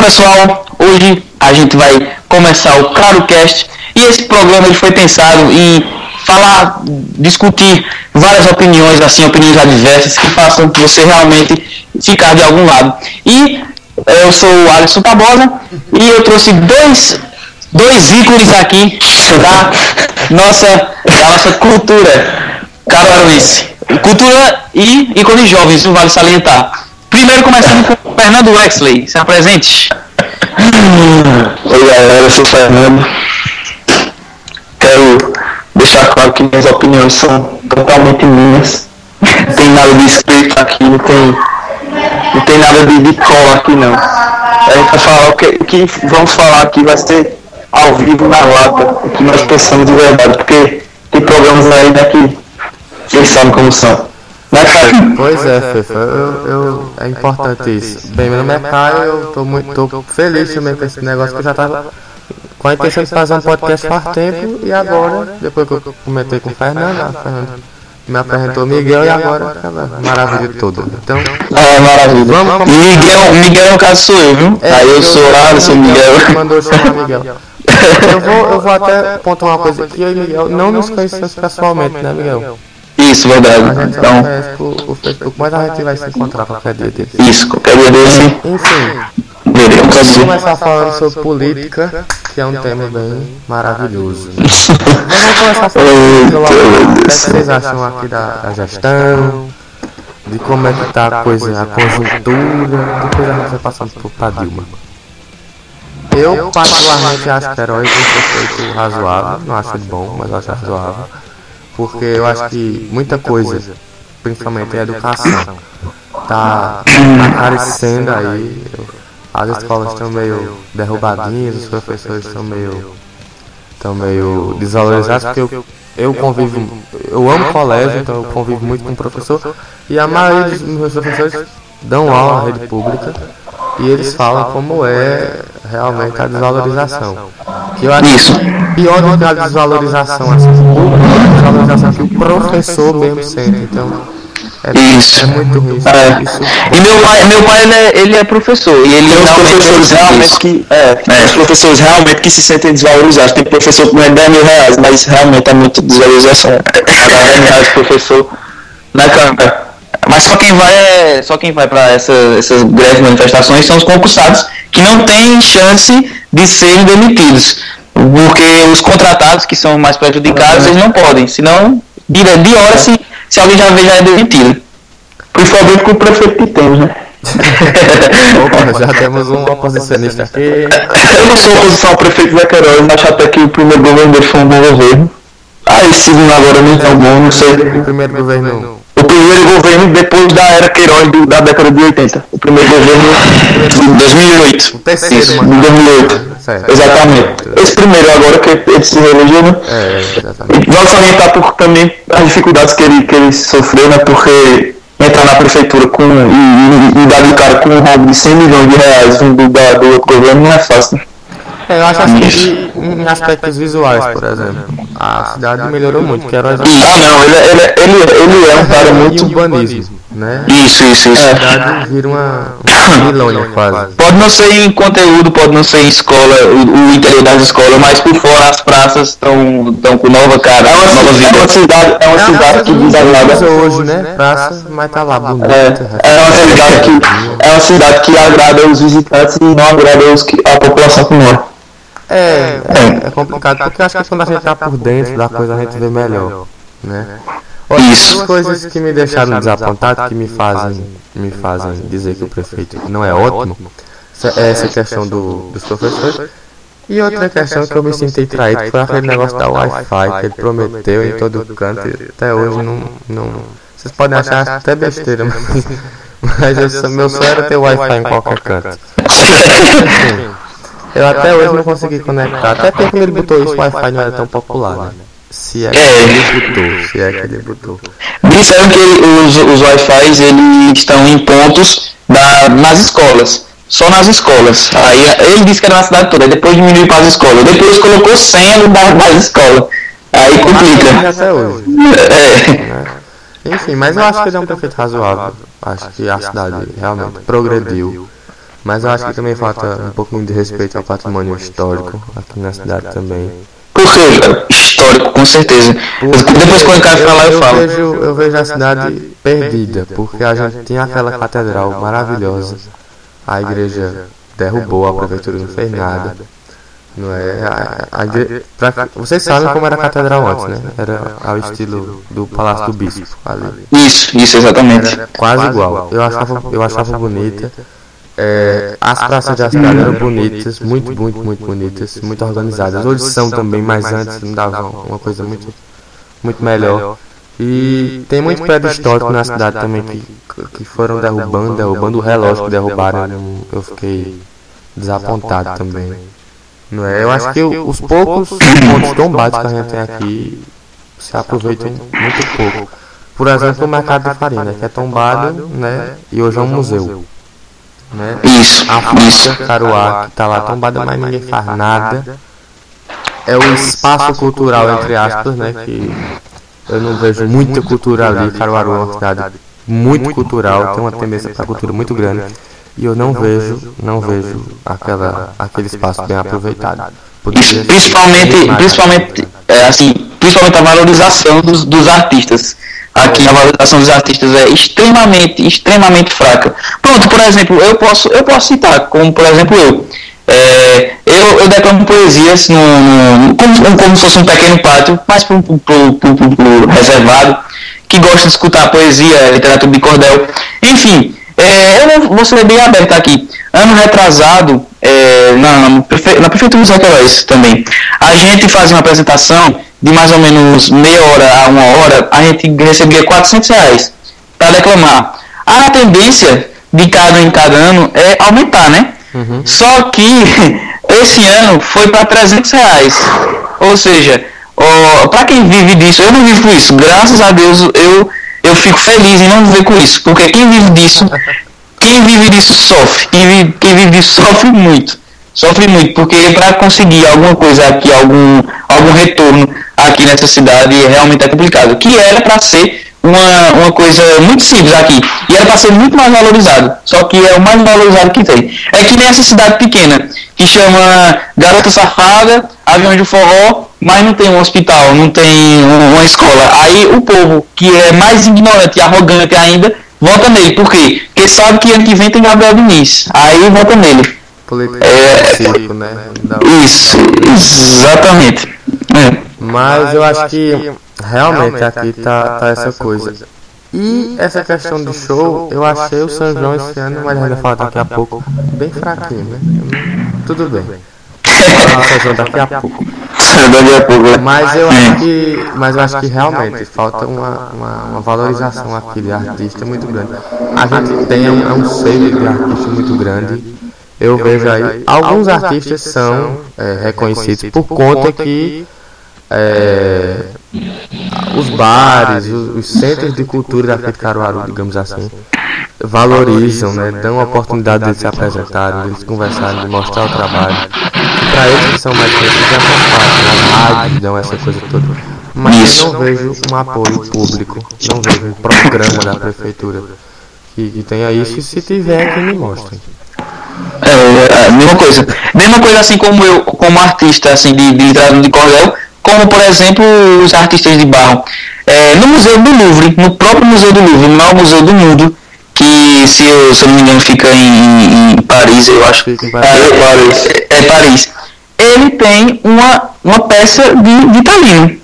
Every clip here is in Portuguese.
pessoal, hoje a gente vai começar o ClaroCast e esse programa ele foi pensado em falar, discutir várias opiniões, assim, opiniões adversas que façam você realmente ficar de algum lado. E eu sou o Alisson Tabosa e eu trouxe dois ícones aqui da nossa cultura caruaruense. Cultura e ícones jovens, não vale salientar. Primeiro começando com o Fernando Wexley, se apresente. Oi galera, eu sou o Fernando. Quero deixar claro que minhas opiniões são totalmente minhas. Não tem nada de escrito aqui, não tem nada de cola aqui não. A gente vai falar o que vamos falar aqui vai ser ao vivo na lata, o que nós pensamos de verdade, porque tem programas aí, né, que vocês sabem como são. Né, Caio? Pois é, Fefa, é importante isso. Bem, meu nome é Caio, eu tô feliz também com esse negócio que eu já tava com a intenção de fazer um podcast faz tempo e agora, depois que eu comentei com o Fernando me apresentou o Miguel e agora maravilha toda. Então, maravilha. Miguel no caso sou eu, viu? Aí eu sou lá, eu sou o Miguel. Mandou chamar Miguel. Eu vou até pontuar uma coisa aqui, eu e Miguel não nos conhecemos pessoalmente, né, Miguel? Isso, verdade. A gente Então, conhece o Facebook, mas a gente vai se encontrar qualquer dia desse. isso, qualquer dia desse. Enfim, Veremos vamos assim. começar falando sobre política, que é um tema bem maravilhoso. Mas vamos começar falando logo o que vocês acham aqui da gestão, de como é que tá a coisa, a conjuntura, depois a gente vai passando pra Dilma. Eu particularmente acho que Herói tem feito razoável, não acho ele bom, mas acho razoável. Porque eu acho que muita coisa, principalmente a educação, tá aparecendo aí. As escolas estão meio derrubadinhas, os professores estão meio desvalorizados, porque eu amo colégio, então eu convivo muito com o professor, e a maioria dos meus professores dão aula na rede pública, e eles falam como é realmente a desvalorização. Que eu acho isso pior do que a desvalorização assim, pública, a desvalorização que o professor mesmo sente. Então, é muito ruim. Isso. E meu pai ele é professor e ele Tem os professores realmente que se sentem desvalorizados. Tem professor que não é 10 mil reais, mas realmente é muito desvalorização. 10 mil reais professor, né, cara? Mas só quem vai para essas greves manifestações são os concursados que não têm chance de serem demitidos, porque os contratados que são mais prejudicados eles não podem, senão de hora se alguém já é demitido. Principalmente com o prefeito que temos, né? Opa, já temos um oposicionista aqui. Eu não sou oposição ao prefeito Zé Queiroz, mas acho até que o primeiro governo dele foi um bom governo. Esse segundo agora não é tão bom, não sei. O primeiro governo depois da era Queiroz da década de 80. O primeiro governo de 2008. O terceiro, mano. De 2008. Certo. Exatamente. Esse primeiro agora que ele se reelegeu, né? Exatamente. Vamos salientar por também as dificuldades que ele sofreu, né? Porque entrar na prefeitura e dar de cara com um roubo de 100 milhões de reais do outro governo não é fácil, né? Eu acho assim que em aspectos visuais, por exemplo, a cidade melhorou muito, que era Ele é um cara muito urbanismo, né? Isso. A cidade vira uma vilônia quase. Pode não ser em conteúdo, pode não ser em escola, o interior das escolas, mas por fora as praças estão com nova cara, nova vida. É uma cidade que desagrada hoje, né? Praça, mas tá lá bonita. É uma cidade que agrada os visitantes e não agrada a população que mora. É complicado, porque eu acho que quando a gente tá por dentro da coisa a gente vê melhor, né? Olha, duas coisas que me deixaram desapontado, que me fazem dizer que o prefeito não é ótimo, é essa questão dos professores. E outra questão que eu me senti traído foi aquele negócio da Wi-Fi que ele prometeu em todo canto e até hoje não. Vocês podem achar até besteira, mas meu sonho era ter Wi-Fi em qualquer canto. Eu até hoje não consegui conectar, até porque quando ele botou isso, o Wi-Fi não era tão popular, né? Se é que ele botou. Disseram que os Wi-Fi eles estão em pontos nas escolas, só nas escolas. Aí ele disse que era na cidade toda, depois diminuiu para as escolas, depois colocou 100 das escolas. Aí complica. Até hoje. Enfim, mas eu acho que ele é um prefeito razoável. Acho que a cidade realmente progrediu. Mas eu acho que também falta um pouquinho de respeito ao patrimônio histórico aqui na cidade também. Por que, cara? Histórico, com certeza. Depois quando o cara falar, eu falo. Eu vejo a cidade perdida, porque a gente tinha aquela catedral maravilhosa. A igreja derrubou, a prefeitura não fez nada. Não é? Vocês sabem como era a catedral antes, né? Era ao estilo do Palácio do Bispo ali. Isso, exatamente. Era quase igual. Eu achava bonita. As praças da cidade eram bonitas, muito bonitas, muito organizadas. Hoje são também, mas antes não dava uma coisa muito melhor. E tem muito prédio histórico na cidade também que foram derrubando o relógio que derrubaram. Eu fiquei desapontado também. Não é? Eu acho que os poucos pontos tombados que a gente tem aqui se aproveitam muito pouco. Por exemplo, o mercado de farinha, né, que é tombado, né, e hoje é um museu. Né? Isso. A fábrica Caruá, que está lá tombada, mas ninguém faz nada. É o espaço cultural, entre aspas, né, que eu não vejo muita cultura ali. Caruaru é uma cidade muito cultural, tem uma tendência para a cultura muito grande. E eu não vejo aquele espaço bem aproveitado. Principalmente a valorização dos artistas. Aqui a valorização dos artistas é extremamente fraca. Pronto, por exemplo, eu posso citar, como por exemplo eu declamo poesias como se fosse um pequeno pátio, mas para um público reservado, que gosta de escutar poesia, literatura de cordel, enfim. Eu vou ser bem aberto aqui. Ano retrasado, na Prefeitura de Zacarias também, a gente fazia uma apresentação de mais ou menos meia hora a uma hora, a gente recebia R$400 para declamar. A tendência de cada ano é aumentar, né? Uhum. Só que esse ano foi para R$300. Ou seja, para quem vive disso, eu não vivo com isso. Graças a Deus eu fico feliz em não viver com isso, porque quem vive disso sofre. Quem vive disso sofre muito, porque para conseguir alguma coisa aqui, algum retorno aqui nessa cidade realmente é complicado. Que era para ser uma coisa muito simples aqui, e era para ser muito mais valorizado, só que é o mais valorizado que tem. É que nessa cidade pequena, que chama Garota Safada, Aviões de Forró, mas não tem um hospital, não tem uma escola. Aí o povo, que é mais ignorante e arrogante ainda, vota nele. Por quê? Porque sabe que ano que vem tem Gabriel Diniz. Aí vota nele. Política circo, né? Isso, exatamente. Mas eu acho que realmente aqui tá essa coisa. E essa questão de show, eu achei o São João esse ano, mas ainda fala daqui a pouco, bem fraquinho, né? Tudo bem. São João daqui a pouco. Mas eu acho que realmente falta uma valorização aqui de artista muito grande. A gente tem um seio de artista muito grande. Eu vejo aí, alguns artistas são reconhecidos por conta que os bares, os centros de cultura daqui de Caruaru, digamos assim, valorizam, né, dão a oportunidade de se apresentarem, de conversarem, de mostrar o trabalho. Para eles que são mais conhecidos, é mais fácil, as rádios dão essa coisa toda. Mas eu não vejo um apoio público, não vejo um programa da prefeitura que tenha isso, e se tiver, que me mostrem. Mesma coisa assim como eu, como artista assim, de literatura de cordel, como por exemplo os artistas de barro. No Museu do Louvre, no próprio Museu do Louvre, o maior museu do mundo, que se eu não me engano fica em Paris, eu acho. Paris. Ele tem uma peça de Vitalino.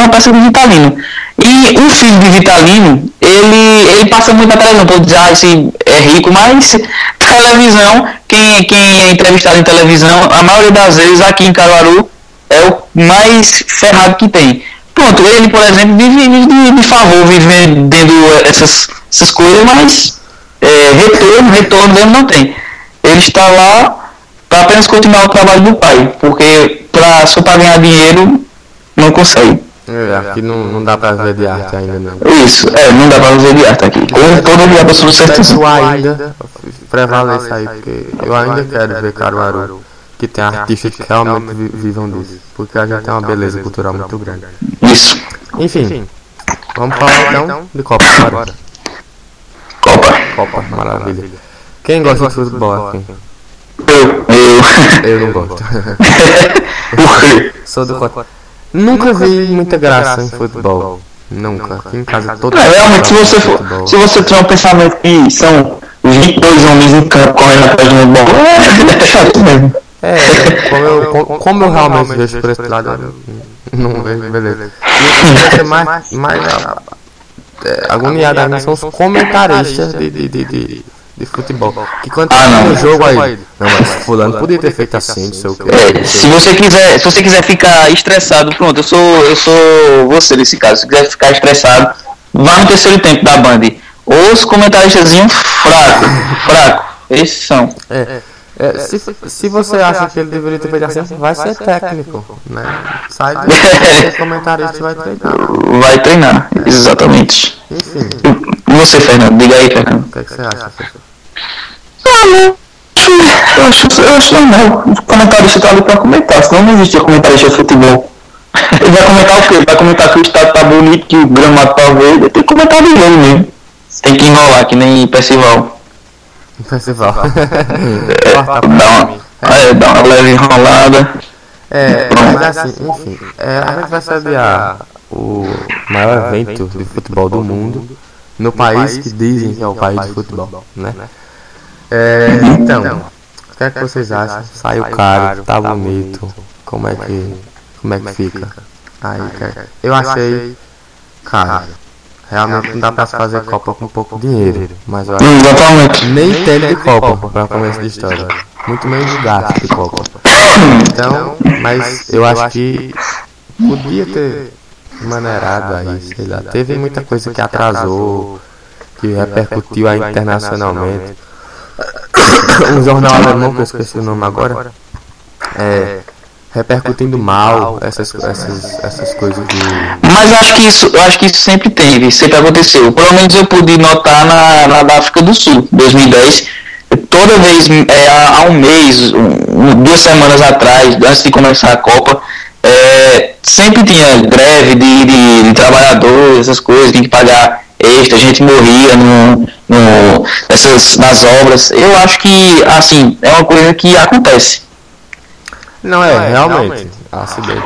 E o filho de Vitalino, ele passa muito na televisão, pode dizer, esse é rico, mas televisão, quem é entrevistado em televisão, a maioria das vezes aqui em Caruaru é o mais ferrado que tem. Pronto, ele, por exemplo, vive de favor, vive vendendo essas coisas, mas retorno mesmo não tem. Ele está lá para apenas continuar o trabalho do pai, porque só para ganhar dinheiro não consegue. Aqui não dá pra ver de arte ainda, não. Isso, não dá pra ver de arte aqui. Com toda a pessoa certeza. Eu ainda prevalece aí, porque eu ainda quero ver Caruaru, que tem artistas que realmente vivam disso, porque a gente tem uma beleza cultural muito grande. Isso. Enfim, vamos falar então de Copa agora. Copa, maravilha. Quem gosta de futebol aqui? Eu não gosto. Por quê? Sou do Cota. Nunca vi muita graça em futebol. Nunca. Aqui em casa todo Realmente, se você tiver um pensamento que são 22 homens em campo correndo atrás de uma bola, é chato mesmo. Como eu realmente vejo por esse lado, eu não vejo, beleza. E o que vai ser mais agoniado ainda são os comentaristas de futebol. Que quando tem um jogo aí, não, mas fulano podia ter feito assim, não sei o que. Se você quiser ficar estressado, pronto, eu sou você nesse caso. Se quiser ficar estressado, vá no terceiro tempo da Band. Os comentaristas fraco. Esses são. Se você acha que ele deveria ter feito assim, vai ser técnico, né? Sai de comentarista e vai treinar, exatamente. Enfim. E você, Fernando? Diga aí, Fernando. O que você acha? Eu acho normal. O comentarista tá ali pra comentar, senão não existe comentarista de futebol. Ele vai comentar o quê? Vai comentar que o estado tá bonito, que o gramado tá verde. Tem que comentar de jogo mesmo. Tem que enrolar, que nem Percival. Dá uma leve enrolada. Mas assim, enfim, a gente vai sediar o maior evento de futebol do mundo no país que dizem que é o país de futebol, né? Então, o que é que vocês acham? Saiu caro, tá bonito, como é que fica? Aí, eu achei caro. Realmente não dá pra se fazer Copa com pouco dinheiro, mas eu acho que nem entendo de Copa pra começo de história, muito menos de gasto de Copa. Então, mas eu acho que podia ter maneirado aí, sei lá. Teve muita coisa que atrasou, que repercutiu aí internacionalmente. Um jornal alemão, que eu esqueci o nome agora, repercutindo mal essas coisas de... Mas eu acho que isso sempre teve, sempre aconteceu. Pelo menos eu pude notar na da África do Sul, 2010. Toda vez, há um mês, 2 semanas atrás, antes de começar a Copa, sempre tinha greve de trabalhadores, essas coisas, tinha que pagar extra, a gente morria nas obras. Eu acho que, assim, é uma coisa que acontece. Não, realmente, acidente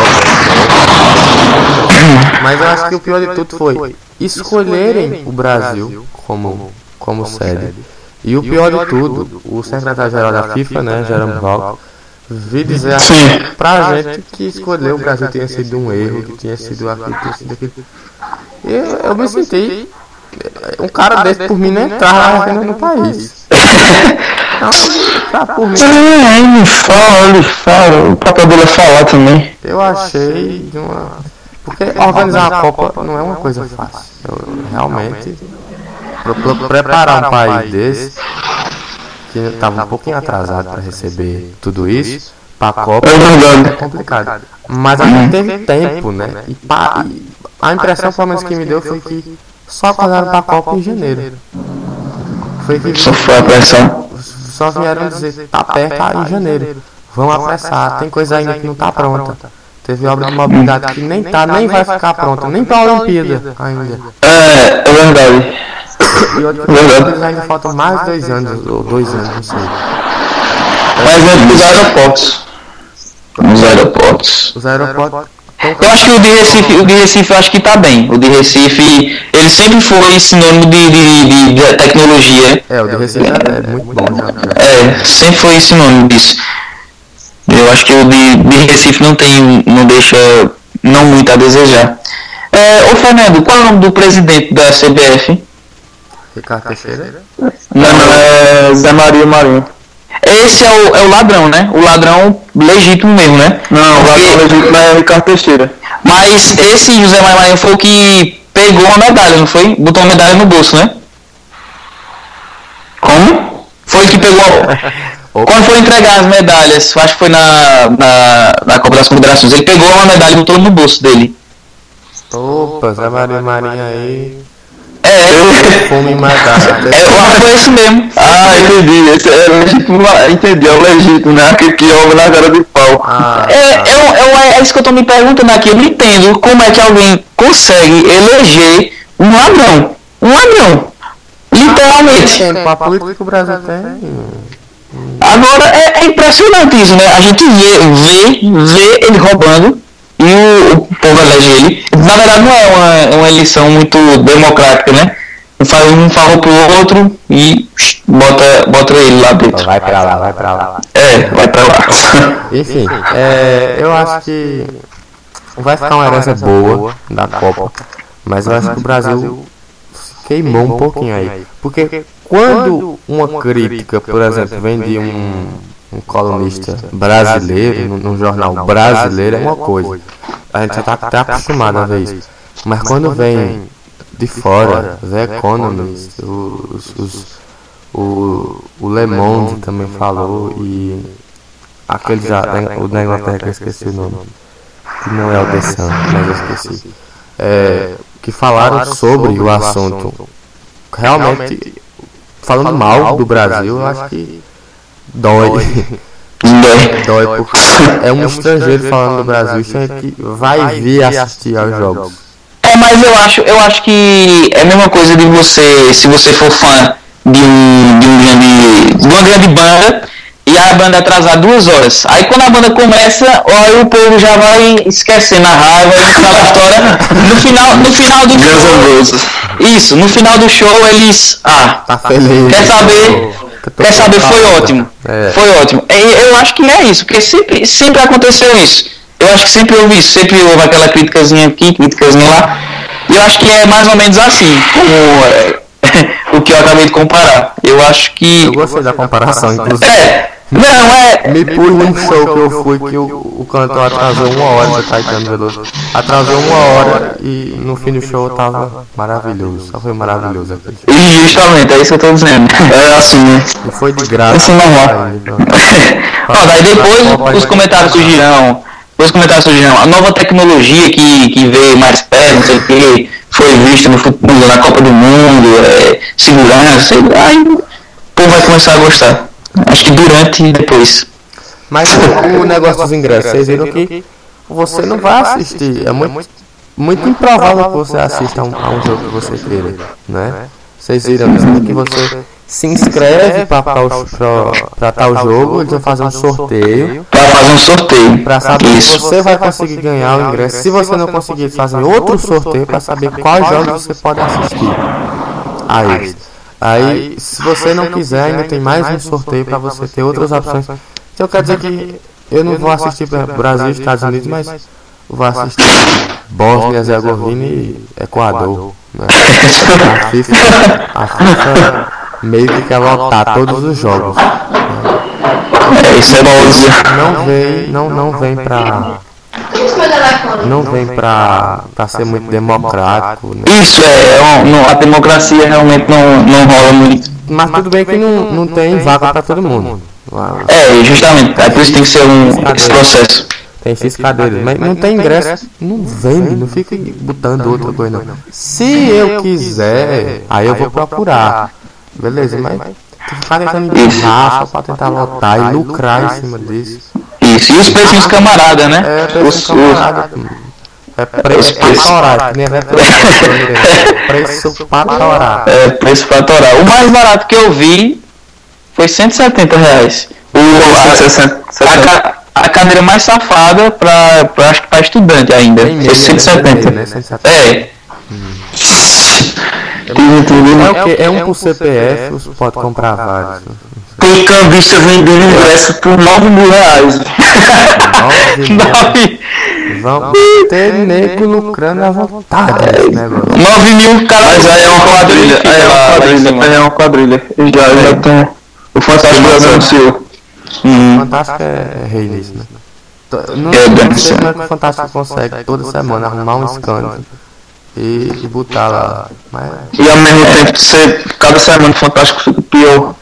mas eu acho que o pior de tudo foi escolherem o Brasil como sede. E o pior de tudo, o secretário-geral da FIFA, né, Jerome Valcke, vi dizer assim pra gente que escolher o Brasil tinha sido um erro, que tinha sido aquilo, tinha sido aquilo. E eu me senti, um cara desse por mim não entrava no país. Por mim. Ele fala, o papel dele é falar também. Eu achei de uma... Porque organizar uma Copa não é uma coisa fácil. Realmente, preparar um país desse, que estava um pouquinho atrasado para receber tudo isso, para a Copa é complicado. Mas a gente teve tempo, né? E a impressão, pelo menos, que me deu foi que só acordaram para a Copa em janeiro. Só foi a pressão. Só vieram dizer, tá perto, em janeiro. Vamos apressar, tem coisa ainda que não tá pronta. Teve obra de mobilidade que nem vai ficar pronta, nem pra Olimpíada ainda. É verdade. E outras coisas ainda faltam mais 2 anos, ou 2 anos, não sei. Mas é dos aeroportos. Os aeroportos. Eu acho que o de Recife eu acho que tá bem. O de Recife, ele sempre foi sinônimo de tecnologia. O de Recife é muito bom já. Sempre foi sinônimo disso. Eu acho que o de Recife não deixa muito a desejar. Ô Fernando, qual é o nome do presidente da CBF? Ricardo Teixeira? Não, Zé Maria Marinho. Esse é o ladrão, né? O ladrão legítimo mesmo, né? Não, o ladrão legítimo é Ricardo Teixeira. Mas esse José Maria foi o que pegou uma medalha, não foi? Botou uma medalha no bolso, né? Como? Foi o que pegou... Quando foi entregar as medalhas, acho que foi na Copa das Confederações, ele pegou uma medalha e botou no bolso dele. Opa, Zé Maria aí... Fome foi isso mesmo. Entendi. Esse é legítimo, entendi, é o legítimo, né? Aquele que joga na cara de pau. É isso que eu tô me perguntando aqui. Eu não entendo como é que alguém consegue eleger um ladrão. E Literalmente. A política que o Brasil tem. Agora é impressionante isso, né? A gente vê ele roubando e o povo elege ele. Na verdade não é uma eleição muito democrática, né? Faz um favor pro outro e bota ele lá dentro. Vai pra lá. Vai pra lá. Enfim, eu acho que vai ficar uma herança boa da Copa, mas eu acho que o Brasil queimou um pouquinho aí. Porque quando uma crítica, por exemplo, vem de um colunista brasileiro, num jornal brasileiro, é uma coisa. A gente já tá até acostumado a ver isso. Mas quando vem de fora, The Economist, o Le Monde também falou, e aquele o da Inglaterra que eu esqueci o nome, que não é o The Sun, mas eu esqueci, que falaram sobre o assunto, realmente falando mal do Brasil, eu acho que dói. Dói porque é um estrangeiro falando do Brasil, isso é que vai vir assistir aos jogos. Mas eu acho que é a mesma coisa de você, se você for fã de uma grande banda e a banda atrasar 2 horas. Aí quando a banda começa, aí o povo já vai esquecendo a raiva e aquela história. No final do show. Isso, no final do show eles. Tá feliz. Quer saber, foi ótimo. Foi ótimo. Eu acho que é isso, porque sempre aconteceu isso. Eu acho que sempre houve isso, sempre houve aquela criticazinha aqui, criticazinha lá. E eu acho que é mais ou menos assim, como o que eu acabei de comparar. Eu acho que... Eu gostei da comparação, inclusive. Me pus num show que eu fui que o cantor atrasou 1 hora, do Caetano Veloso. Atrasou 1 hora e no fim do show tava maravilhoso. Só foi maravilhoso aquele show. E justamente, é isso que eu tô dizendo. É assim, né? E foi de graça. Isso é normal. Daí depois os comentários surgirão. A nova tecnologia que veio mais perto, não sei o que, foi vista no futuro, na Copa do Mundo, segurança, sei lá, aí o povo vai começar a gostar. Acho que durante e depois. Mas o negócio dos ingressos, vocês viram que você não vai assistir, é muito improvável que você assista a um jogo que você queira, né? Vocês viram que você se inscreve para tal jogo, eles vão fazer um sorteio. Para saber se você vai conseguir ganhar o ingresso. Se você não conseguir, eles fazem outro sorteio para saber quais jogos você pode assistir a eles. Aí, se você não quiser, ainda tem mais um sorteio para você ter outras opções. Então quer dizer que eu não vou assistir para Brasil e Estados Unidos, mas vou assistir Bósnia, Herzegovina e Equador, né? A FIFA meio que quer lotar todos os jogos, né? Isso é bom. Não vem pra ser muito democrático, né? Isso a democracia realmente não rola muito. Mas tudo bem que não tem vaga pra todo mundo. Justamente, é por isso que tem que ser esse processo. Tem X cadeiras, mas não tem ingresso, não vende, não fica botando outra coisa não. Se eu quiser, aí eu vou procurar. Beleza, mas ficar tentando empurrar só pra tentar lotar e lucrar em cima disso. Isso, e os preços camarada, né? Preço pra torar, que nem preço pra torar. Preço pra torar. O mais barato que eu vi foi R$170. A cadeira mais safada acho que pra estudante ainda. Foi 170. Né? É um por CPF, você pode comprar vários. Tem cambista vendendo ingresso por R$9.000. Vão ter nego lucrando à vontade nesse negócio. 9.000 caras. Mas aí é uma quadrilha. Já tem. O Fantástico já anunciou. O Fantástico é rei nisso, né? Não sei como é que o Fantástico consegue toda semana arrumar um escândalo e botar lá. Mas... E ao mesmo tempo, cada semana o Fantástico fica pior.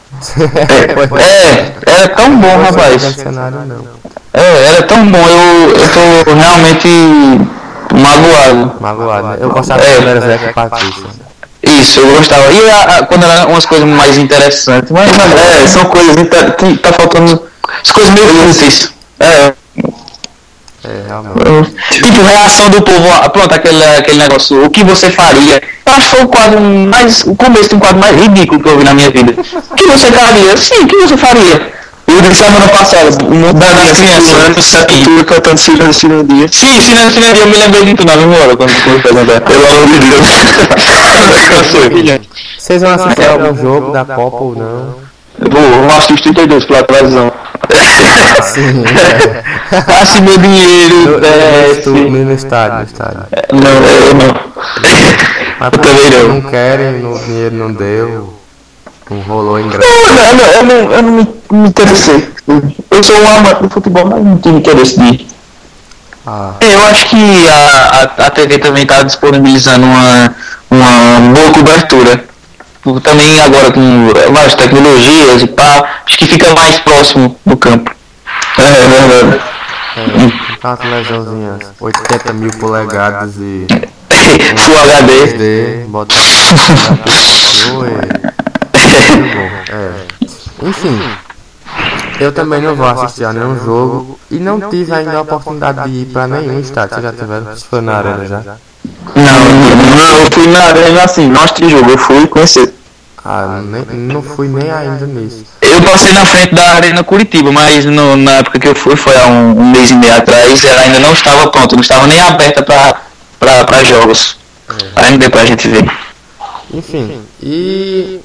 Era tão bom, rapaz. Era tão bom, eu tô realmente magoado, né? Eu gostava do Berserk Patrícia. Isso, eu gostava. E quando era umas coisas mais interessantes, mas são coisas tá faltando as coisas meio difíceis. Realmente. Tipo, reação do povo, pronto, aquele negócio, o que você faria? Eu acho que foi o começo de um quadro mais ridículo que eu vi na minha vida. O que você faria? Sim, o que você faria? Eu disse semana passada, o mundo das crianças, Sepultura cantando Silêncio no Dia. Sim, Silêncio no Dia, eu me lembrei de tu na memória quando tu perguntar. Pelo amor de Deus. Vocês vão assistir algum jogo da Copa ou não? Vou assistir 32 pela televisão. Sim, Passe meu dinheiro, no estádio. Não, eu não. Mas também não. Não querem, o dinheiro não deu, não rolou ingresso. Eu não me interessei. Eu sou um amante do futebol, mas não tive interesse de ir. Eu acho que a TV também está disponibilizando uma boa cobertura. Também agora com várias tecnologias e pá, acho que fica mais próximo do campo. É verdade. Uma televisãozinha 80 mil polegadas e Full HD. Bota Enfim, eu também não vou assistir a nenhum jogo e não tive ainda a oportunidade de ir para nenhum estádio. Vocês já tiveram? Vocês foram na arena já? Não, eu fui na arena assim, não assisti jogo, eu fui conhecer. Não fui nem ainda nisso. Eu passei na frente da Arena Curitiba, mas na época que eu fui, foi há um mês e meio atrás, ela ainda não estava pronta, não estava nem aberta para jogos. Ainda deu pra gente ver. Enfim, e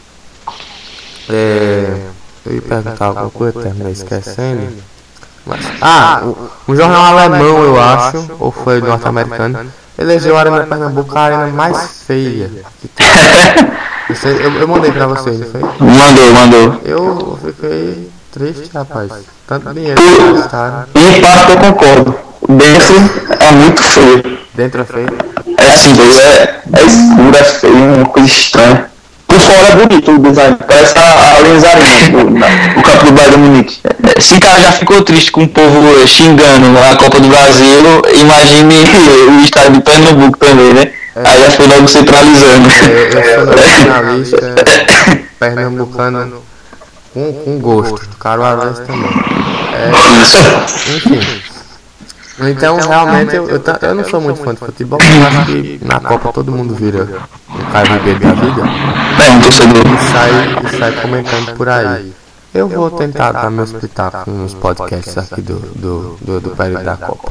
eu ia perguntar alguma coisa, terminei esquecendo. Mas, um jornal alemão, eu acho, ou foi norte-americano, elegeu a Arena Pernambuco a arena mais feia que tem. Eu mandei pra vocês, não foi? Mandou. Eu fiquei triste, rapaz. Tanto dinheiro que gastaram. Em parte eu concordo. Dentro é muito feio. Dentro é feio? É assim, é escuro, é feio, uma coisa estranha. Por fora é bonito o design. Parece a Allianz Arena, o campo do Bayern Munique. Se o cara já ficou triste com o povo xingando a Copa do Brasil, imagine o estádio de Pernambuco também, né? Aí já foi logo centralizando. Eu sou nacionalista, pernambucano com gosto, caruaruense também. Enfim. Então, realmente, eu não sou muito fã de futebol, mas acho que na Copa todo mundo vira um Caio Ribeiro da vida. Um torcedor. E sai comentando por aí. Eu vou tentar dar meu espetáculo nos podcasts aqui do período da Copa.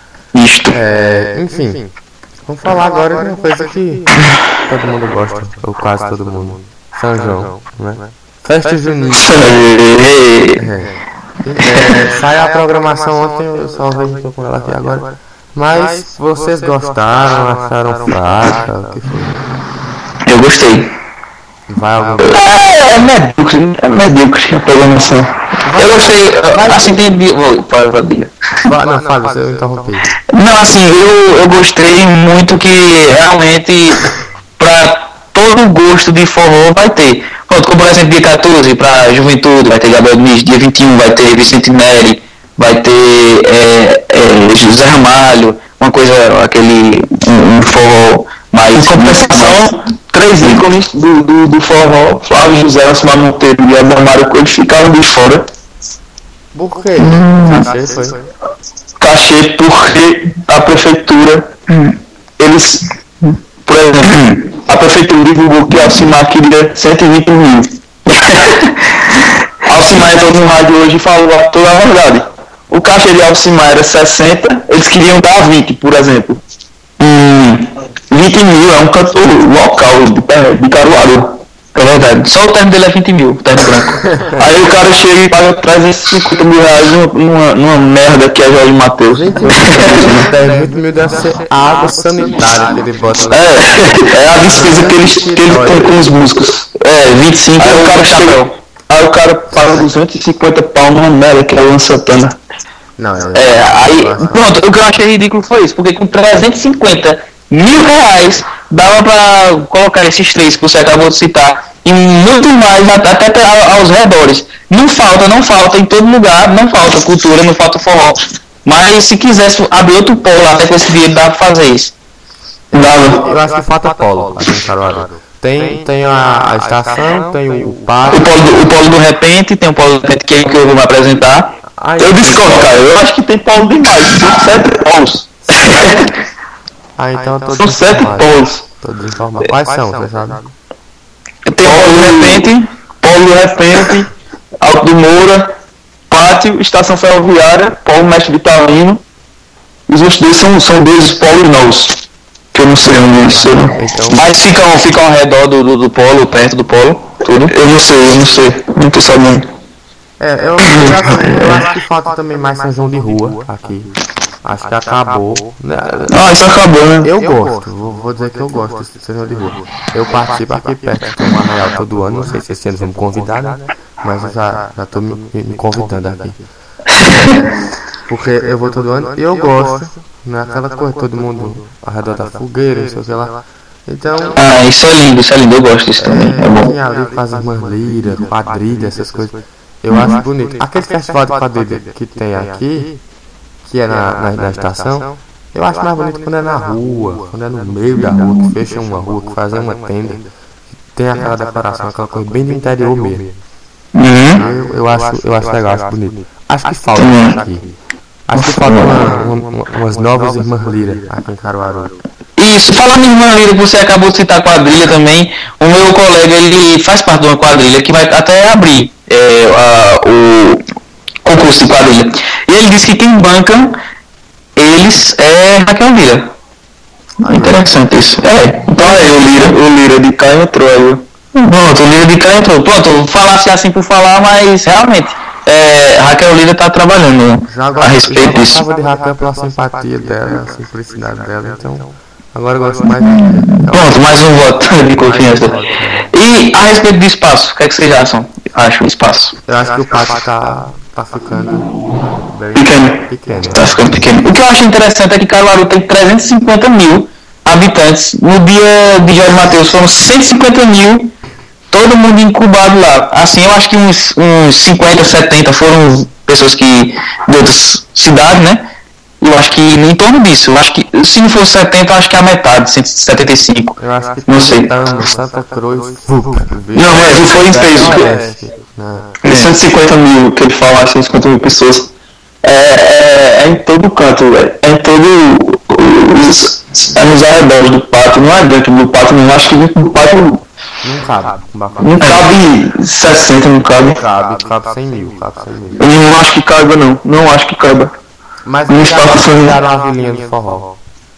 Enfim. Vamos falar agora de uma coisa que todo mundo gosta, ou quase todo mundo. São João, né? Festa junina. Sai a programação ontem, eu só vejo com ela aqui agora. Mas vocês gostaram, acharam fraca? O que foi? Eu gostei. Vai algum... É medíocre a programação. Eu gostei, assim, tem... Não, fala, você eu interrompi. Não, assim, eu gostei muito que realmente pra todo gosto de forró vai ter. Pronto, como por exemplo dia 14 pra Juventude, vai ter Gabriel Diniz, dia 21 vai ter Vicente Neri, vai ter José Ramalho, uma coisa, um forró mais... Em compensação, 3 ícones do forró, Flávio José, Alcimar Monteiro e Mário Coelho ficaram de fora. Por quê? Cachê foi? Cachê porque a prefeitura, eles, por exemplo, a prefeitura divulgou que Alcimar queria 120 mil. Alcimar entrou no rádio hoje e falou toda a verdade. O cachê de Alcimar era 60, eles queriam dar 20, por exemplo. 20 mil é um cantor local de Caruaru. É verdade, só o terno dele é 20 mil, o terno branco. Aí o cara chega e paga 350 mil reais numa merda que é Jorge Matheus. 20 mil deve ser a água sanitária que ele bota lá. É a despesa que ele tem com os músicos. 25 aí o cara chega. Aí o cara paga 250 pau numa merda que é Luan Santana. Não, aí, pronto, o que eu achei ridículo foi isso, porque com 350 mil reais dava pra colocar esses 3 que você acabou de citar e muito mais até aos redores. Não falta em todo lugar, não falta cultura, não falta forró. Mas se quisesse abrir outro polo até com esse dinheiro dá pra fazer isso. Eu acho que falta polo aqui em Caruaru. Tem a estação, tem o parque. O polo do repente, tem o polo do repente que eu vou me apresentar. Eu discordo, cara. Eu acho que tem polo demais. 7 polos. Ah, então eu tô São 7 polos. Tô desinformado. Quais são, você sabe? Tem Polo do Repente, Alto do Moura, Pátio, Estação Ferroviária, Polo Mestre Vitalino. Os outros dois são dois polos novos, que eu não sei onde eles são. Então, Mas ficam ao redor do polo, perto do polo, tudo. Eu não sei, não tô sabendo. eu acho que falta também mais São João de Rua aqui. Acho que acabou. Ah, isso acabou, né? Eu gosto, vou dizer que eu gosto desse São João de Rua. Eu participo aqui perto, tem um arraial todo ano, não sei se esse ano vão me convidar, né? Mas eu já tô me convidando aqui. Porque eu vou todo ano e eu gosto, não é aquela coisa, todo mundo ao redor da fogueira, não sei o que lá. Então. Ah, isso é lindo, eu gosto disso também. É bom. Tem ali faz irmãs lira, quadrilha, essas coisas. Eu acho bonito. Aquele festival de quadrilha que tem aqui, que é na estação, eu acho mais bonito quando é na rua, quando é no meio da rua, que fecha uma rua, que faz uma tenda, que tem aquela decoração, aquela coisa bem do interior mesmo. Eu acho legal, acho bonito. Acho que falta aqui. Acho que falta umas novas irmãs lira aqui em Caruaru. Isso, falando em irmã Lira, você acabou de citar quadrilha também. O meu colega, ele faz parte de uma quadrilha que vai até abrir o concurso de quadrilha. E ele disse que quem banca eles é Raquel Lira. Interessante isso. Então o Lira de cá entrou aí. Pronto, o Lira de cá entrou. Pronto, falasse assim por falar, mas realmente Raquel Lira está trabalhando a respeito disso. Eu gostava de Raquel pela simpatia dela, a simplicidade dela, então agora eu gosto mais. Pronto, mais um voto de confiança. E a respeito do espaço, o que é que vocês acham? Acho o espaço. Eu acho que o pátio tá ficando bem pequeno. Tá ficando pequeno. O que eu acho interessante é que Caruaru tem 350 mil habitantes. No dia de Jorge Mateus foram 150 mil, todo mundo incubado lá. Assim, eu acho que uns 50, 70 foram pessoas que de outras cidades, né? Eu acho que em torno disso. Eu acho que se não for 70, eu acho que é a metade, 175. Eu acho que não sei. Santa Cruz. Não, mas não foi em peso. Os 150 mil que ele fala, 150 mil pessoas, é em todo canto, é em todo nos arredores do pátio, não é dentro do pátio, não. Acho que dentro do pátio não cabe. Não cabe 60, não cabe. Cabe 100 mil. Eu não acho que caiba, não acho que caiba. Mas não está funcionando. Uma vilinha de forró.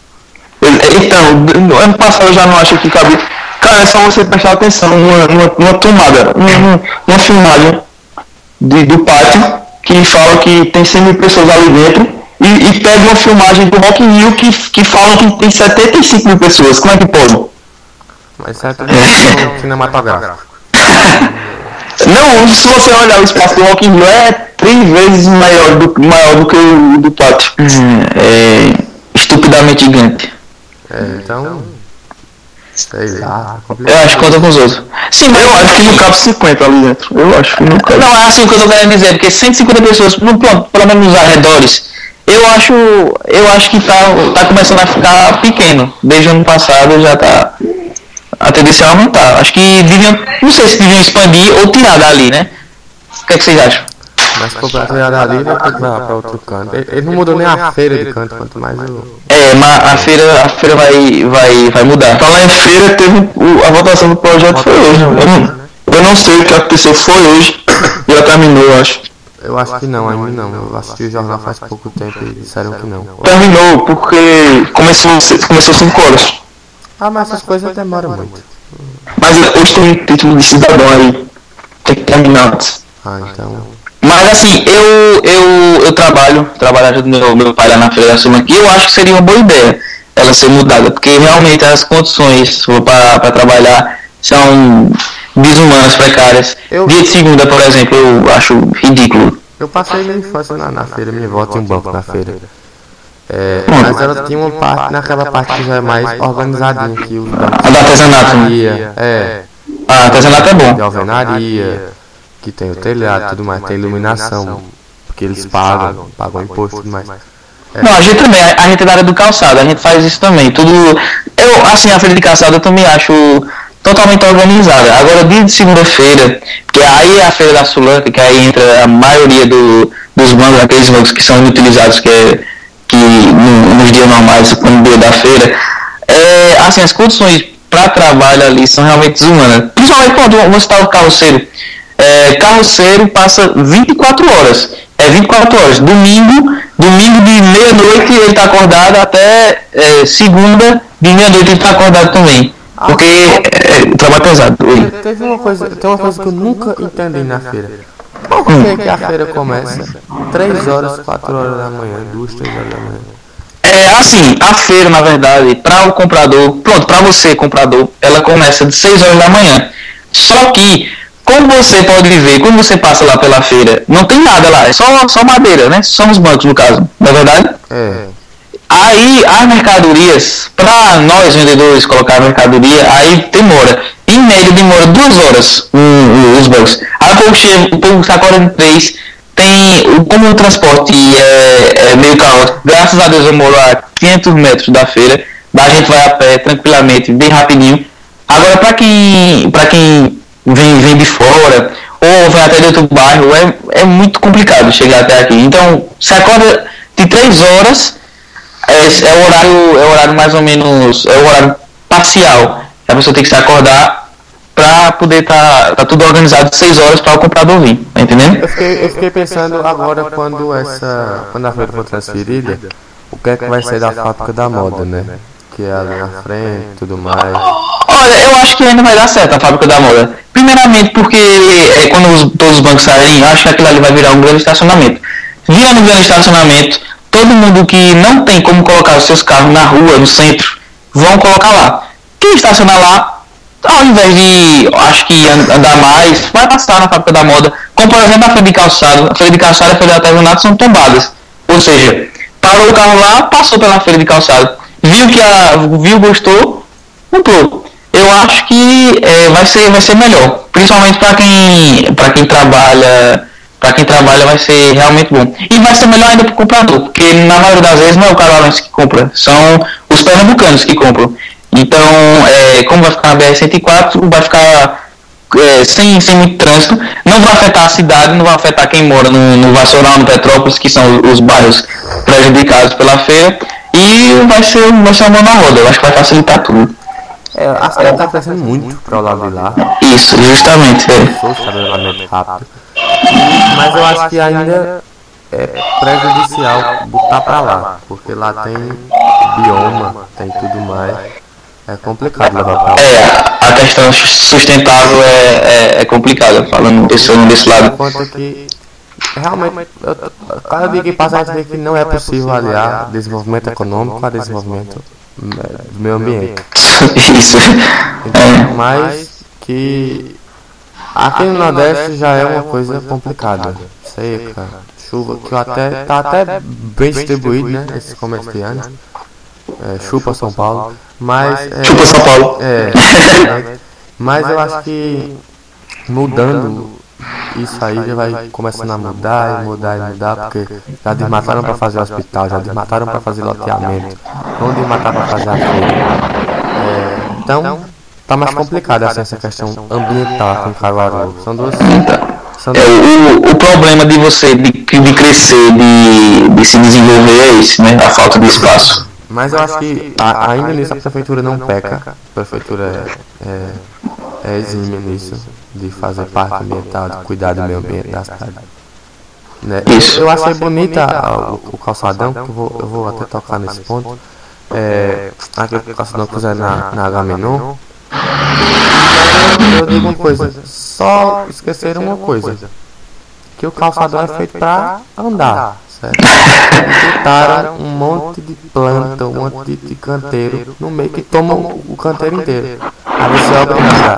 Então, no ano passado eu já não acho que cabe. Cara, é só você prestar atenção numa tomada, uma filmagem do pátio que fala que tem 100 mil pessoas ali dentro e pega uma filmagem do Rock in Rio que fala que tem 75 mil pessoas. Como é que pode? Mas isso é cinematográfico. Não, se você olhar o espaço do Rock in Rio é 3 vezes maior do que o do pátio. É estupidamente gigante. Então, sei lá. Eu acho que conta com os outros. Sim, mas eu acho que não cabe 50 ali dentro. Eu acho que não cabe. Não, é assim o que eu tô querendo dizer, porque 150 pessoas, pronto, pelo menos nos arredores, eu acho que tá começando a ficar pequeno. Desde o ano passado já tá. A tendência é aumentar. Acho que não sei se deviam expandir ou tirar dali, né? O que é que vocês acham? Mas se for pra tirar dali, vai ter que ir pra outro canto. Ele não mudou nem a feira de canto, quanto mais o... Mas a feira vai mudar. Falar em feira, a votação do projeto foi hoje. Eu não sei o que aconteceu, foi hoje. Já terminou, eu acho. Eu acho que não, ainda não. Eu assisti o jornal faz pouco tempo e disseram que não. Terminou, porque começou 5 horas. Mas essas coisas demoram muito. Mas hoje tem título de cidadão aí. Tem que terminar antes. Então... Mas assim, eu trabalho ajudando meu pai lá na Feira da Suma aqui, eu acho que seria uma boa ideia ela ser mudada, porque realmente as condições para trabalhar são desumanas, precárias. Dia de segunda, por exemplo, eu acho ridículo. Eu passei minha infância na feira, minha avó tinha um banco na feira. Mas ela tinha uma parte, naquela parte que já é mais organizadinha, que os bancos... A do artesanato, né? Artesanato é bom. De alvenaria, que tem o telhado e tudo mais, tem iluminação, porque eles pagam imposto e tudo mais. Não, a gente também, a gente é da área do calçado, a gente faz isso também. A feira de calçado eu também acho totalmente organizada. Agora, dia de segunda-feira, que aí é a feira da Sulanca, que aí entra a maioria dos bancos, aqueles bancos que são inutilizados, que que nos dias normais, no dia da feira, assim, as condições para trabalho ali são realmente desumanas. Principalmente quando você está o carroceiro. Carroceiro passa 24 horas. 24 horas. Domingo de meia-noite ele está acordado até segunda de meia-noite ele está acordado também. Porque trabalho pesado. Tem uma coisa que eu nunca entendi na feira. Por que a feira começa 3 horas, 4 horas da manhã, 2, 3 horas da manhã? Assim, a feira, na verdade, para o comprador, para você, comprador, ela começa de 6 horas da manhã. Só que, como você pode ver, quando você passa lá pela feira, não tem nada lá, é só madeira, né? Só os bancos, no caso, não é verdade? Aí, as mercadorias, para nós vendedores colocar a mercadoria, aí demora. Em média, demora 2 horas os bancos. Aí o povo está acordando 3. Como o transporte é meio caótico, graças a Deus eu moro a 500 metros da feira, a gente vai a pé tranquilamente, bem rapidinho. Agora, para quem vem de fora ou vem até de outro bairro, é muito complicado chegar até aqui. Então, se acorda de 3 horas, é o horário mais ou menos, é o horário parcial. A pessoa tem que se acordar para poder tá tudo organizado de 6 horas para o comprador vir, tá entendendo? Eu fiquei pensando agora quando a feira for transferida, o que é que vai ser da fábrica da moda, né? Que é ali na frente e tudo mais. Olha, eu acho que ainda vai dar certo a fábrica da moda. Primeiramente porque quando todos os bancos saírem, eu acho que aquilo ali vai virar um grande estacionamento. Virando um grande estacionamento, todo mundo que não tem como colocar os seus carros na rua, no centro, vão colocar lá. Quem estacionar lá, ao invés de, acho que andar mais, vai passar na fábrica da moda, como por exemplo a feira de calçado. A feira de calçado e a feira de artesanato são tombadas. Ou seja, parou o carro lá, passou pela feira de calçado, viu, gostou, comprou. Eu acho que vai ser melhor, principalmente para quem trabalha. Para quem trabalha vai ser realmente bom. E vai ser melhor ainda para o comprador, porque na maioria das vezes não é o caralense que compra, são os pernambucanos que compram. Então, como vai ficar na BR-104, vai ficar sem muito trânsito, não vai afetar a cidade, não vai afetar quem mora no Vassoural, no Petrópolis, que são os bairros prejudicados pela feira, e vai ser uma mão na roda. Eu acho que vai facilitar tudo. A cidade está crescendo muito para o lado de lá. Isso, justamente. Rápido. Mas eu acho que ainda é prejudicial botar para lá, porque lá tem bioma, tem tudo mais. É complicado levar pra lá. A questão sustentável é complicada, falando desse lado. Enquanto que realmente, cada dia que passa a gente vê que não é possível aliar desenvolvimento econômico a desenvolvimento do meio ambiente. Isso. Então, mas que aqui no Nordeste já é uma coisa complicada. Seca, chuva, que tá até bem distribuído, né, esse começo de ano. Chupa São Paulo. Mas chupa São Paulo. Mas eu acho que mudando isso aí já vai começando a mudar, porque já desmataram para fazer hospital, já desmataram para fazer loteamento, não desmataram para fazer a feira. Então tá mais complicado essa questão ambiental aqui em Caruaru. São duas. O problema de você de crescer, de se desenvolver é esse, né? A falta de espaço. Mas eu acho que ainda nisso a prefeitura não peca. A prefeitura é exímia nisso, de fazer parte ambiental, de cuidar do meio ambiente da cidade. Né? Eu achei bonita o calçadão, que eu vou até tocar nesse ponto. Aquele calçadão que fizeram na Agamenon. Eu digo uma coisa, só esqueceram uma coisa, que o calçadão é feito para andar. Botaram um monte de planta, um monte de canteiro no meio que toma o canteiro inteiro. Aí você é obrigado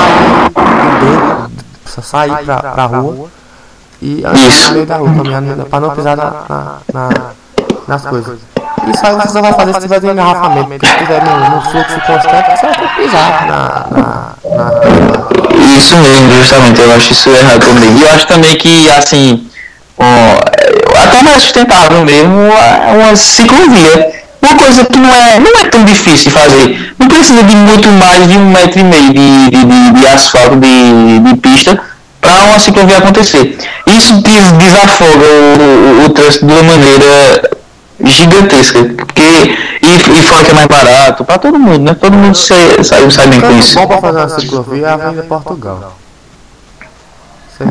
a sair pra rua e andar no meio da rua, caminhando pra não pisar nas coisas. Isso aí você só vai fazer se tiver um engarrafamento, porque se tiver no fluxo constante, você vai ter que pisar na Isso mesmo, justamente, eu acho isso errado também. E eu acho também que, assim, até mais sustentável mesmo, uma ciclovia. Uma coisa que não é tão difícil de fazer. Não precisa de muito mais de 1,5 metro de asfalto de pista para uma ciclovia acontecer. Isso desafoga o trânsito de uma maneira gigantesca. Porque, e fora que é mais barato, pra todo mundo, né? Todo mundo sai bem com isso. Bom pra fazer uma ciclovia é a Avenida Portugal. Você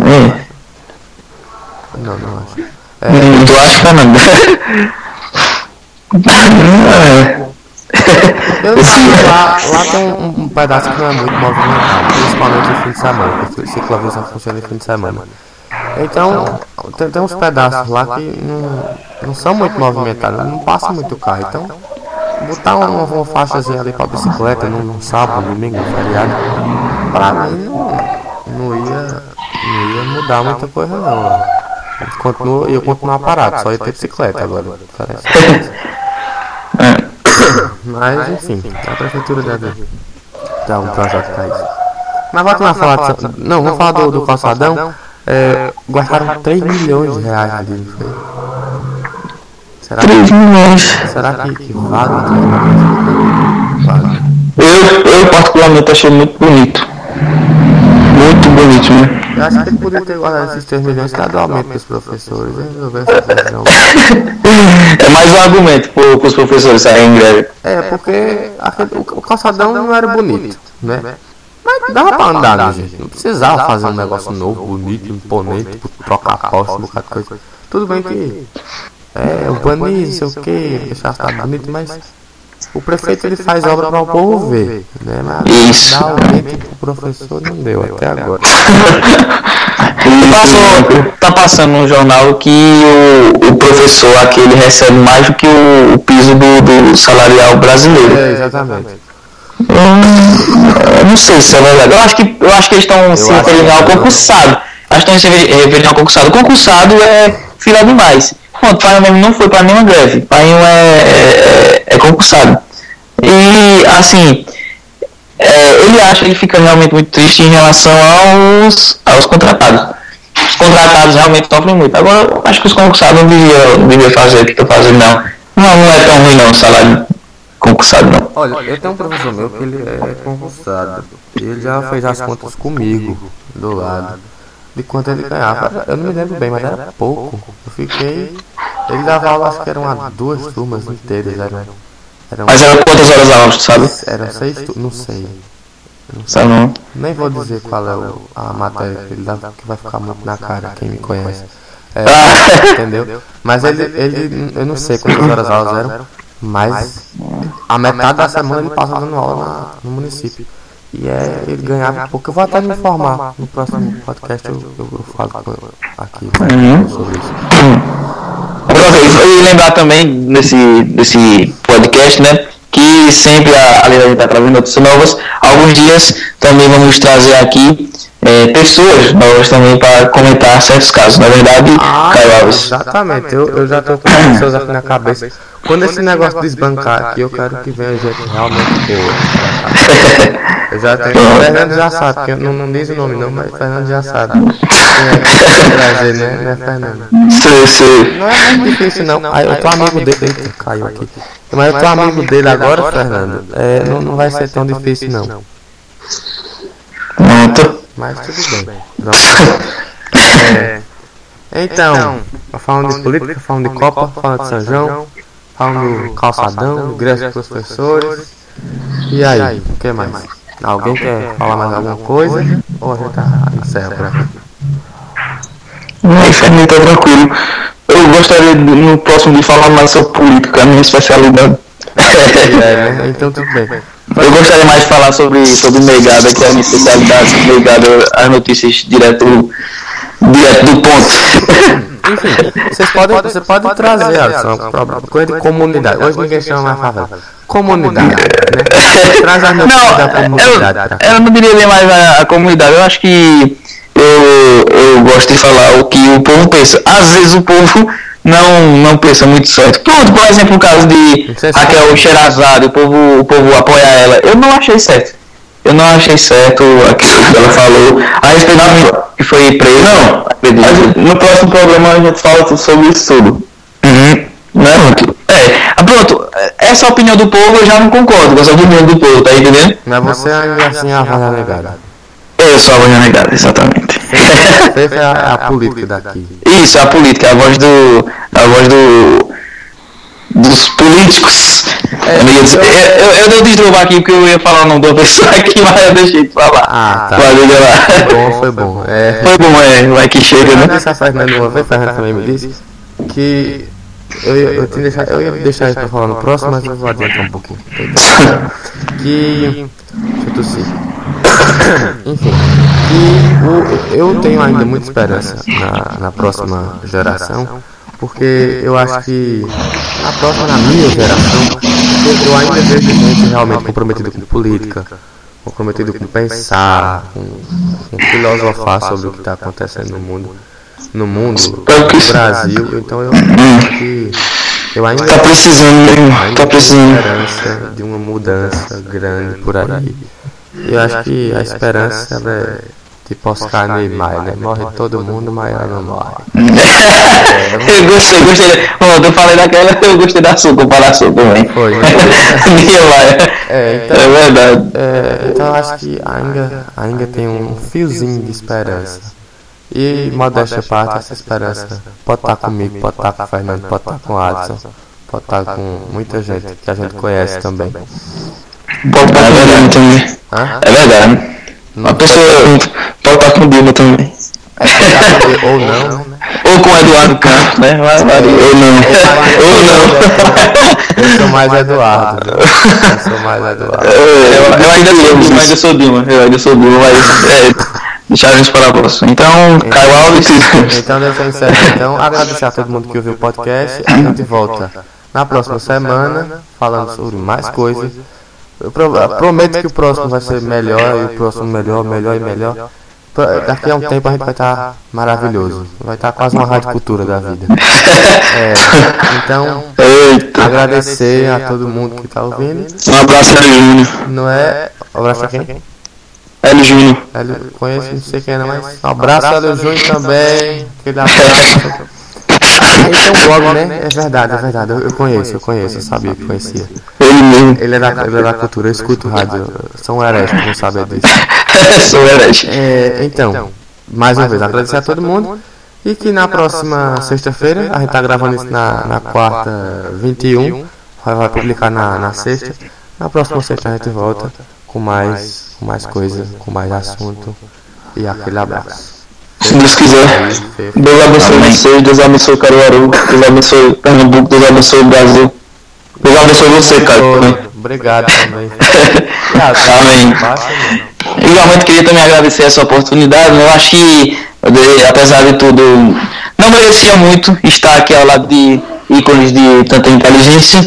não acho. Tu acha, Fernando? Lá tem um pedaço que não é muito movimentado, principalmente no fim de semana, porque ciclovia só funciona no fim de semana. Então, tem uns pedaços lá que não são muito movimentados, não passa muito carro. Então, botar uma faixazinha ali pra bicicleta num sábado, domingo, feriado, pra mim não ia mudar muita coisa não. Eu continuar parado, só ia ter bicicleta agora. Mas enfim, a prefeitura deve dar um projeto pra isso. Mas voltando a falar vamos falar do calçadão. Gastaram 3 milhões de reais ali, não foi? Será 3 milhões. Será que vale? Vale. Eu particularmente achei muito bonito. Muito bonito, né? Eu acho que ele poderia ter guardado esses 3 milhões gradualmente para os professores e resolver essa questão. É mais um argumento para os professores saírem em greve. Porque o calçadão não era bonito, né? Mas dava pra andar, né, gente? Não precisava fazer um negócio novo, bonito, imponente, trocar poste, um bocado de coisa. Tudo bem que urbaniza, não sei o que, deixar a cidade bonita, mas o prefeito ele faz obra para o povo ver, né? Mas isso. Dá aumento pro professor não deu até agora. Tá passando no jornal que o professor aqui ele recebe mais do que o piso do salarial brasileiro. Exatamente. Eu não sei se é verdade. Eu acho que eles estão se referindo ao concursado. Acho que estão se referindo ao concursado. Concursado é fila demais. Pronto, Painho mesmo não foi para nenhuma greve. Painho é concursado. E assim, ele fica realmente muito triste em relação aos contratados. Os contratados realmente sofrem muito. Agora, eu acho que os concursados não deviam fazer o que estão fazendo, não. Não é tão ruim não o salário concursado, não. Olha, eu tenho um professor meu que ele é concursado. E ele já fez as contas comigo, do lado, de quanto ele ganhava. Eu não me lembro bem, mas era pouco. Ele dava aula, acho que eram 2 turmas inteiras. Mas eram quantas horas aula, sabe? Eram 6 turmas, não sei. Sabe não? Nem vou dizer qual é a matéria que ele dava, que vai ficar muito na cara, quem me conhece. Entendeu? Mas eu não sei quantas horas aulas eram, mas a metade da semana ele passa dando aula no município. E ele ganhava pouco. Eu vou até me informar no próximo podcast, eu falo aqui sobre isso. E lembrar também desse podcast, né? Que sempre, além da gente estar trazendo notícias novas, alguns dias também vamos trazer aqui pessoas novas também para comentar certos casos. Na verdade, Caio Alves. Exatamente, eu já estou com pessoas aqui na cabeça. Quando esse negócio desbancar aqui, eu quero que venha gente realmente boa. Eu já tenho. O Fernando já sabe, que não diz o nome não, mas o Fernando já sabe. Quem trazer, né, Fernando? Sim. Não é muito difícil não. Eu tô amigo dele. Eita, caiu aqui. Mas eu tô amigo dele agora, Fernando. Não vai ser tão difícil não. Mas tudo bem. Então, falando de política, falando de Copa, falando de São João, falando do calçadão, greve dos professores. E aí, o que mais? Alguém quer falar mais alguma coisa? Ou a gente encerra por aqui? Não, Fernando, tá tranquilo. Eu gostaria no próximo de falar mais sobre política, a minha especialidade. Né? Então tudo bem. Eu gostaria mais de falar sobre Megada, que é a minha especialidade, Megada, as notícias direto do ponto. Enfim, você pode trazer, Alisson, coisa de comunidade. Hoje ninguém chama mais favela. Comunidade, né? Traz as notícias da comunidade. Eu não diria nem mais a comunidade, eu acho que eu gosto de falar o que o povo pensa. Às vezes o povo não pensa muito certo. Pronto, por exemplo, o caso de Raquel Sherazade, o povo apoiar ela. Eu não achei certo. Aquilo que ela falou a respeito que foi preso. Não, no próximo programa a gente fala sobre isso tudo. Pronto, essa opinião do povo eu já não concordo com essa opinião do povo, tá entendendo? Mas você ainda assim é a voz negada. Eu sou a voz negada, exatamente. Você é a política daqui. Isso, a política, a voz políticos. Eu dei desdobrar aqui porque eu ia falar o nome da pessoa aqui, mas eu deixei de falar. Tá. Foi bom. Foi bom, vai que chega, né? Essa Fernanda também me disse que eu ia deixar isso pra falar no próximo, mas eu vou adiantar um pouquinho. Deixa eu tossir. Enfim, eu tenho ainda muita esperança na próxima geração, porque eu acho que na minha geração, eu ainda vejo gente realmente comprometida com política, comprometido com pensar, com filosofar sobre o que está acontecendo no mundo, no Brasil. Então eu acho que eu ainda tá precisando esperança de uma mudança grande por aí. Eu acho que a esperança é tipo Oscar Niemeyer, né? Morre todo mundo, mas ela não morre. Eu gostei. Bom, eu falei daquela, eu gostei da sua comparação também. Foi. Niemeyer. Então, é verdade. Então eu acho que ainda tem um fiozinho de esperança. E, modéstia à parte, essa esperança pode estar comigo, pode estar com o Fernando, pode estar com o Adson, pode estar com muita gente que a gente conhece também. Pode estar com o Dilma também. É verdade. Uma pessoa pode estar com o Dilma também. Ou não, né? Ou com o Eduardo Campos, né? Ou não. Eu sou mais Eduardo. Eu ainda sou Dilma, mas deixaremos para a próxima. Então, Caio Alves. Então, deixa eu encerrar. Então, agradecer a todo mundo que ouviu o podcast. A gente volta na próxima semana, falando sobre mais coisas. Eu prometo que o próximo vai ser melhor, e o próximo melhor e melhor. Daqui a um tempo a gente vai estar maravilhoso. Vai estar quase uma rádio cultura da vida. Então, agradecer a todo mundo que está ouvindo. Um abraço, Hélio Júnior. Não é? Um abraço a quem? Hélio Júnior. Conheço, não sei quem é, mas um abraço a Hélio Júnior também. Aquele abraço. Ele tem um blog, né? É verdade. Eu conheço, eu sabia que conhecia. Ele mesmo. Ele é da cultura, eu escuto rádio. Sou um herege, não sabe disso. Sou herege. Então, mais uma vez, agradecer a todo mundo. E que na próxima sexta-feira, a gente tá gravando isso na quarta 21, vai publicar na sexta. Na próxima sexta a gente volta com mais coisa, com mais assunto. E aquele abraço. Se Deus quiser. Deus abençoe vocês, Deus abençoe Caruaru, Deus abençoe Pernambuco, Deus abençoe o Brasil. Deus abençoe você, cara. Obrigado também. Amém. Igualmente queria também agradecer essa oportunidade. Eu acho que, apesar de tudo, não merecia muito estar aqui ao lado de ícones de tanta inteligência.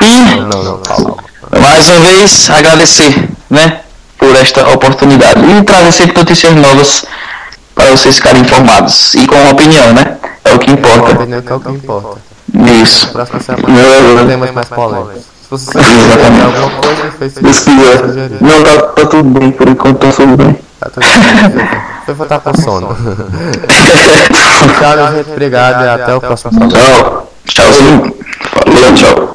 E mais uma vez agradecer, né, por esta oportunidade e trazer sempre notícias novas para vocês ficarem informados e com opinião, né? É o que importa. Isso. Próxima semana temas mais polêmicos. Se você quiser alguma coisa no Facebook, se quiser. Não, tá tudo bem, por enquanto tá tudo bem. Tá tudo bem. Foi voltar com sono. Tchau, gente. Obrigado e até o próximo programa. Tchau. Tchauzinho. Valeu, tchau.